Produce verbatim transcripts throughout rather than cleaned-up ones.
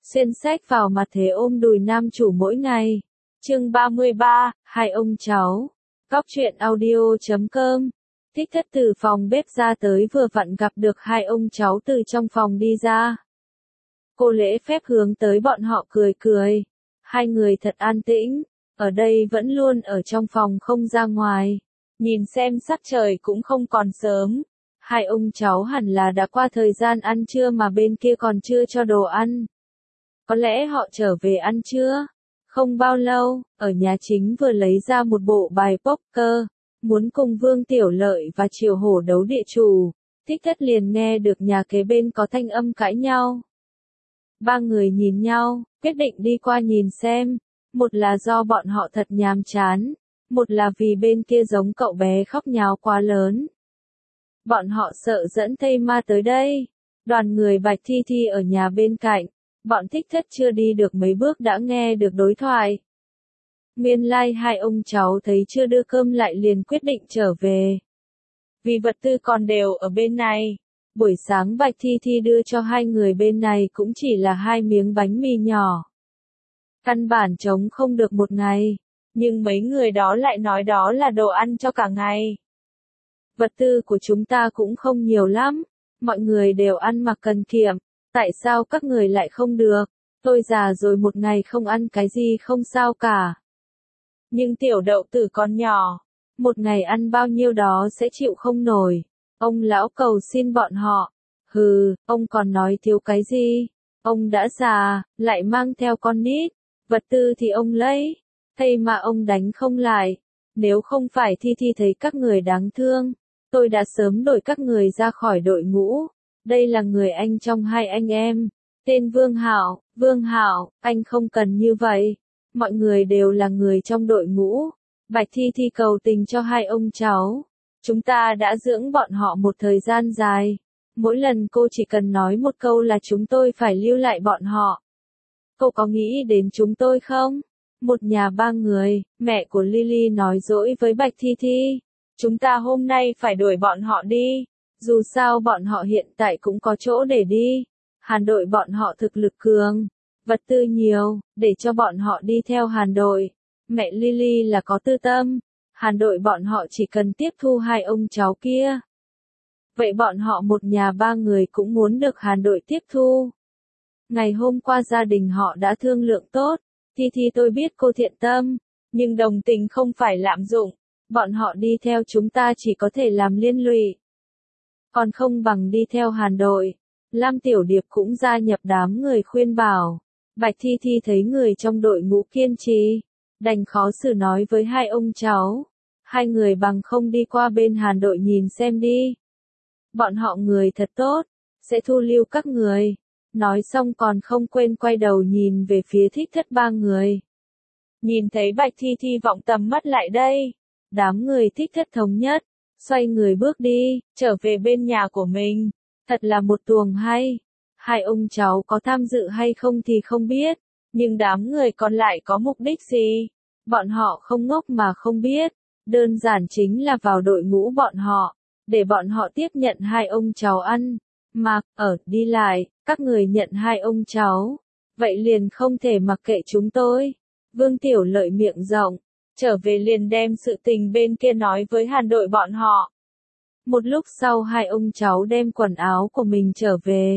Xuyên sách vào mặt thế ôm đùi nam chủ mỗi ngày. Chương ba mươi ba, hai ông cháu. Cóc truyện audio chấm com. Thích Thất từ phòng bếp ra tới vừa vặn gặp được hai ông cháu từ trong phòng đi ra. Cô lễ phép hướng tới bọn họ cười cười. Hai người thật an tĩnh, ở đây vẫn luôn ở trong phòng không ra ngoài. Nhìn xem sắc trời cũng không còn sớm. Hai ông cháu hẳn là đã qua thời gian ăn trưa mà bên kia còn chưa cho đồ ăn. Có lẽ họ trở về ăn trưa. Không bao lâu, ở nhà chính vừa lấy ra một bộ bài poker, muốn cùng Vương Tiểu Lợi và Triều Hổ đấu địa chủ. Thích Thất liền nghe được nhà kế bên có thanh âm cãi nhau. Ba người nhìn nhau, quyết định đi qua nhìn xem. Một là do bọn họ thật nhàm chán, một là vì bên kia giống cậu bé khóc nháo quá lớn. Bọn họ sợ dẫn Tây Ma tới đây. Đoàn người Bạch Thi Thi ở nhà bên cạnh. Bọn Thích Thất chưa đi được mấy bước đã nghe được đối thoại. Nguyên lai like hai ông cháu thấy chưa đưa cơm lại liền quyết định trở về. Vì vật tư còn đều ở bên này. Buổi sáng Bạch Thi Thi đưa cho hai người bên này cũng chỉ là hai miếng bánh mì nhỏ. Căn bản chống không được một ngày. Nhưng mấy người đó lại nói đó là đồ ăn cho cả ngày. Vật tư của chúng ta cũng không nhiều lắm. Mọi người đều ăn mặc cần kiệm. Tại sao các người lại không được? Tôi già rồi một ngày không ăn cái gì không sao cả. Nhưng tiểu đậu tử còn nhỏ. Một ngày ăn bao nhiêu đó sẽ chịu không nổi. Ông lão cầu xin bọn họ. Hừ, ông còn nói thiếu cái gì? Ông đã già, lại mang theo con nít. Vật tư thì ông lấy. Thay mà ông đánh không lại. Nếu không phải Thi Thi thấy các người đáng thương, tôi đã sớm đổi các người ra khỏi đội ngũ. Đây là người anh trong hai anh em. Tên Vương Hạo. Vương Hạo, anh không cần như vậy. Mọi người đều là người trong đội ngũ. Bạch Thi Thi cầu tình cho hai ông cháu. Chúng ta đã dưỡng bọn họ một thời gian dài. Mỗi lần cô chỉ cần nói một câu là chúng tôi phải lưu lại bọn họ. Cô có nghĩ đến chúng tôi không? Một nhà ba người, mẹ của Lily nói dỗi với Bạch Thi Thi. Chúng ta hôm nay phải đuổi bọn họ đi. Dù sao bọn họ hiện tại cũng có chỗ để đi. Hàn đội bọn họ thực lực cường, vật tư nhiều, để cho bọn họ đi theo Hàn đội. Mẹ Lily là có tư tâm. Hàn đội bọn họ chỉ cần tiếp thu hai ông cháu kia. Vậy bọn họ một nhà ba người cũng muốn được Hàn đội tiếp thu. Ngày hôm qua gia đình họ đã thương lượng tốt. Thi Thi tôi biết cô thiện tâm, nhưng đồng tình không phải lạm dụng. Bọn họ đi theo chúng ta chỉ có thể làm liên lụy. Còn không bằng đi theo Hàn đội. Lam Tiểu Điệp cũng gia nhập đám người khuyên bảo. Bạch Thi Thi thấy người trong đội ngũ kiên trì, đành khó xử nói với hai ông cháu. Hai người bằng không đi qua bên Hàn đội nhìn xem đi. Bọn họ người thật tốt, sẽ thu lưu các người. Nói xong còn không quên quay đầu nhìn về phía Thích Thất ba người. Nhìn thấy Bạch Thi Thi vọng tầm mắt lại đây. Đám người Thích Thất thống nhất. Xoay người bước đi, trở về bên nhà của mình. Thật là một tuồng hay. Hai ông cháu có tham dự hay không thì không biết. Nhưng đám người còn lại có mục đích gì? Bọn họ không ngốc mà không biết. Đơn giản chính là vào đội ngũ bọn họ. Để bọn họ tiếp nhận hai ông cháu ăn. Mặc, ở, đi lại, các người nhận hai ông cháu. Vậy liền không thể mặc kệ chúng tôi. Vương Tiểu Lợi miệng rộng. Trở về liền đem sự tình bên kia nói với Hàn đội bọn họ. Một lúc sau hai ông cháu đem quần áo của mình trở về.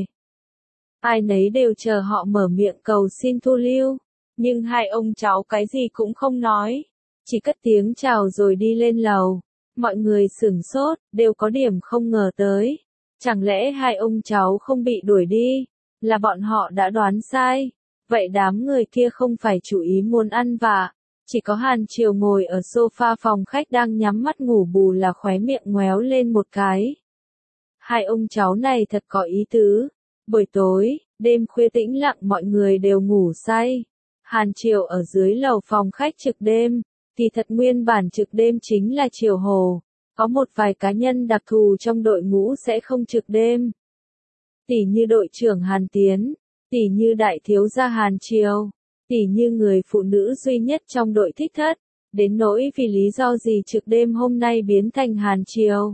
Ai nấy đều chờ họ mở miệng cầu xin thu lưu. Nhưng hai ông cháu cái gì cũng không nói. Chỉ cất tiếng chào rồi đi lên lầu. Mọi người sửng sốt, đều có điểm không ngờ tới. Chẳng lẽ hai ông cháu không bị đuổi đi? Là bọn họ đã đoán sai. Vậy đám người kia không phải chủ ý muốn ăn vạ. Chỉ có Hàn Triều ngồi ở sofa phòng khách đang nhắm mắt ngủ bù là khóe miệng ngoéo lên một cái. Hai ông cháu này thật có ý tứ. Buổi tối, đêm khuya tĩnh lặng mọi người đều ngủ say. Hàn Triều ở dưới lầu phòng khách trực đêm. Thì thật nguyên bản trực đêm chính là Triều Hồ. Có một vài cá nhân đặc thù trong đội ngũ sẽ không trực đêm. Tỷ như đội trưởng Hàn Tiến. Tỷ như đại thiếu gia Hàn Triều. Tỷ như người phụ nữ duy nhất trong đội Thích Thất, đến nỗi vì lý do gì trực đêm hôm nay biến thành Hàn Triều.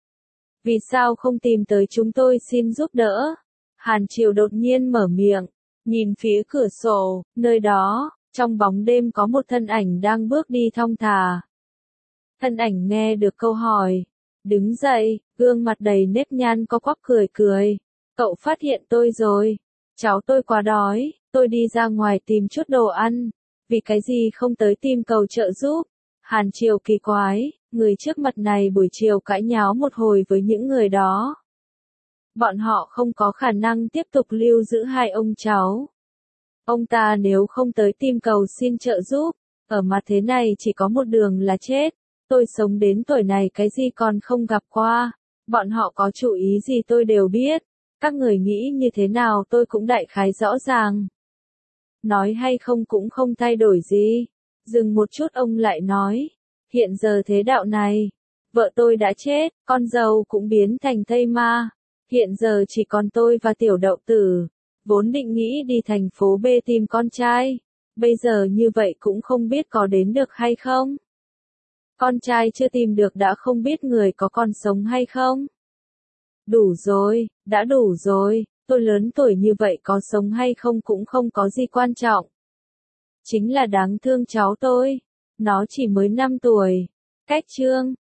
Vì sao không tìm tới chúng tôi xin giúp đỡ? Hàn Triều đột nhiên mở miệng, nhìn phía cửa sổ, nơi đó, trong bóng đêm có một thân ảnh đang bước đi thong thả. Thân ảnh nghe được câu hỏi, đứng dậy, gương mặt đầy nếp nhăn có quắp cười cười. Cậu phát hiện tôi rồi. Cháu tôi quá đói, tôi đi ra ngoài tìm chút đồ ăn. Vì cái gì không tới tìm cầu trợ giúp? Hàn Triều kỳ quái, người trước mặt này buổi chiều cãi nháo một hồi với những người đó. Bọn họ không có khả năng tiếp tục lưu giữ hai ông cháu. Ông ta nếu không tới tìm cầu xin trợ giúp, ở mặt thế này chỉ có một đường là chết. Tôi sống đến tuổi này cái gì còn không gặp qua. Bọn họ có chủ ý gì tôi đều biết. Các người nghĩ như thế nào tôi cũng đại khái rõ ràng. Nói hay không cũng không thay đổi gì. Dừng một chút ông lại nói. Hiện giờ thế đạo này, vợ tôi đã chết, con dâu cũng biến thành thây ma. Hiện giờ chỉ còn tôi và tiểu đậu tử. Vốn định nghĩ đi thành phố B tìm con trai. Bây giờ như vậy cũng không biết có đến được hay không. Con trai chưa tìm được đã không biết người có còn sống hay không. Đủ rồi, đã đủ rồi, tôi lớn tuổi như vậy có sống hay không cũng không có gì quan trọng. Chính là đáng thương cháu tôi. Nó chỉ mới năm tuổi. Cách chương